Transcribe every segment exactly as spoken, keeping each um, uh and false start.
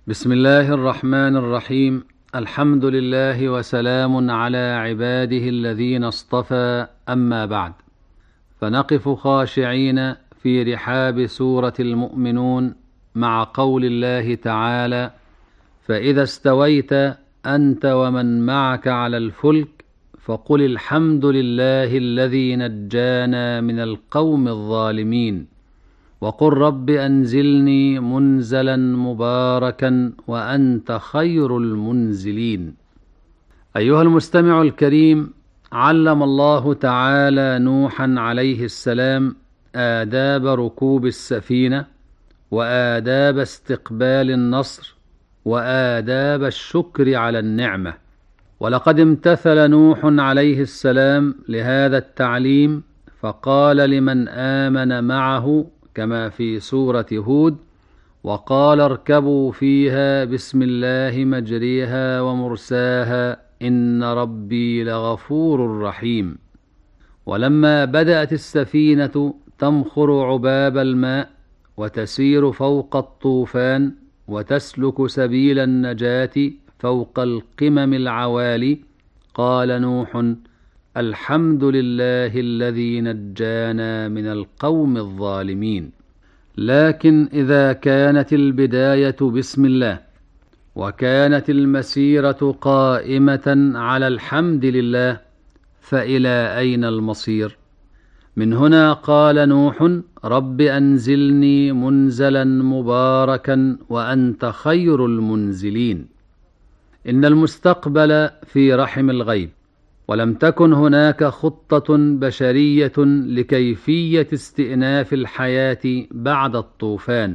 بسم الله الرحمن الرحيم. الحمد لله وسلام على عباده الذين اصطفى، أما بعد، فنقف خاشعين في رحاب سورة المؤمنون مع قول الله تعالى: فإذا استويت أنت ومن معك على الفلك فقل الحمد لله الذي نجانا من القوم الظالمين، وقل رب أنزلني منزلا مباركا وأنت خير المنزلين. أيها المستمع الكريم، علم الله تعالى نوحا عليه السلام آداب ركوب السفينة، وآداب استقبال النصر، وآداب الشكر على النعمة. ولقد امتثل نوح عليه السلام لهذا التعليم، فقال لمن آمن معه كما في سورة هود: وقال اركبوا فيها بسم الله مجريها ومرساها إن ربي لغفور رحيم. ولما بدأت السفينة تمخر عباب الماء وتسير فوق الطوفان وتسلك سبيل النجاة فوق القمم العوالي، قال نوح: الحمد لله الذي نجانا من القوم الظالمين. لكن إذا كانت البداية بسم الله، وكانت المسيرة قائمة على الحمد لله، فإلى أين المصير؟ من هنا قال نوح: رب أنزلني منزلا مباركا وأنت خير المنزلين. إن المستقبل في رحم الغيب، ولم تكن هناك خطة بشرية لكيفية استئناف الحياة بعد الطوفان،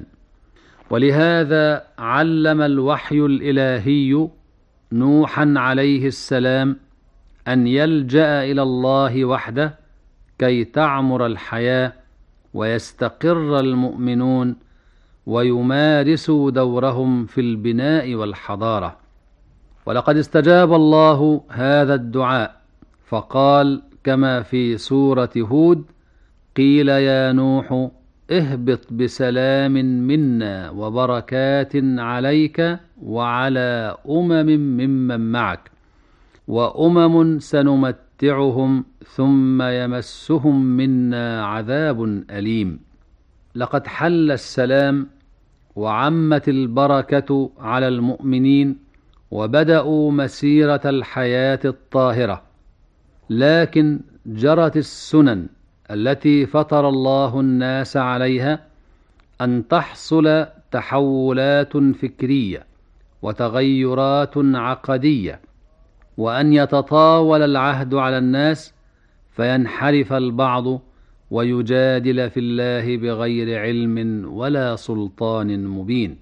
ولهذا علم الوحي الإلهي نوحا عليه السلام أن يلجأ إلى الله وحده كي تعمر الحياة ويستقر المؤمنون ويمارسوا دورهم في البناء والحضارة. ولقد استجاب الله هذا الدعاء، فقال كما في سورة هود: قيل يا نوح اهبط بسلام منا وبركات عليك وعلى أمم ممن معك وأمم سنمتعهم ثم يمسهم منا عذاب أليم. لقد حل السلام وعمت البركة على المؤمنين، وبدأوا مسيرة الحياة الطاهرة، لكن جرت السنن التي فطر الله الناس عليها أن تحصل تحولات فكرية وتغيرات عقدية، وأن يتطاول العهد على الناس فينحرف البعض ويجادل في الله بغير علم ولا سلطان مبين.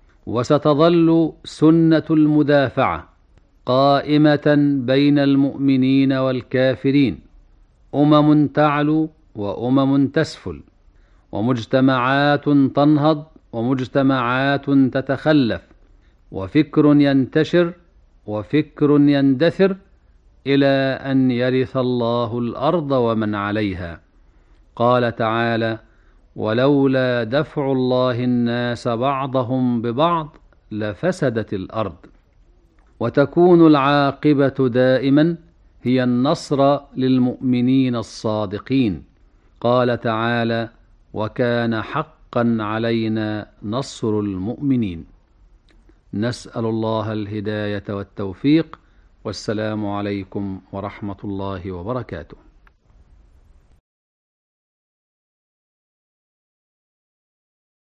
وستظل سنة المدافعة قائمة بين المؤمنين والكافرين، أمم تعلو وأمم تسفل، ومجتمعات تنهض ومجتمعات تتخلف، وفكر ينتشر وفكر يندثر، إلى أن يرث الله الأرض ومن عليها. قال تعالى: ولولا دفع الله الناس بعضهم ببعض لفسدت الأرض. وتكون العاقبة دائما هي النصر للمؤمنين الصادقين. قال تعالى: وكان حقا علينا نصر المؤمنين. نسأل الله الهداية والتوفيق، والسلام عليكم ورحمة الله وبركاته.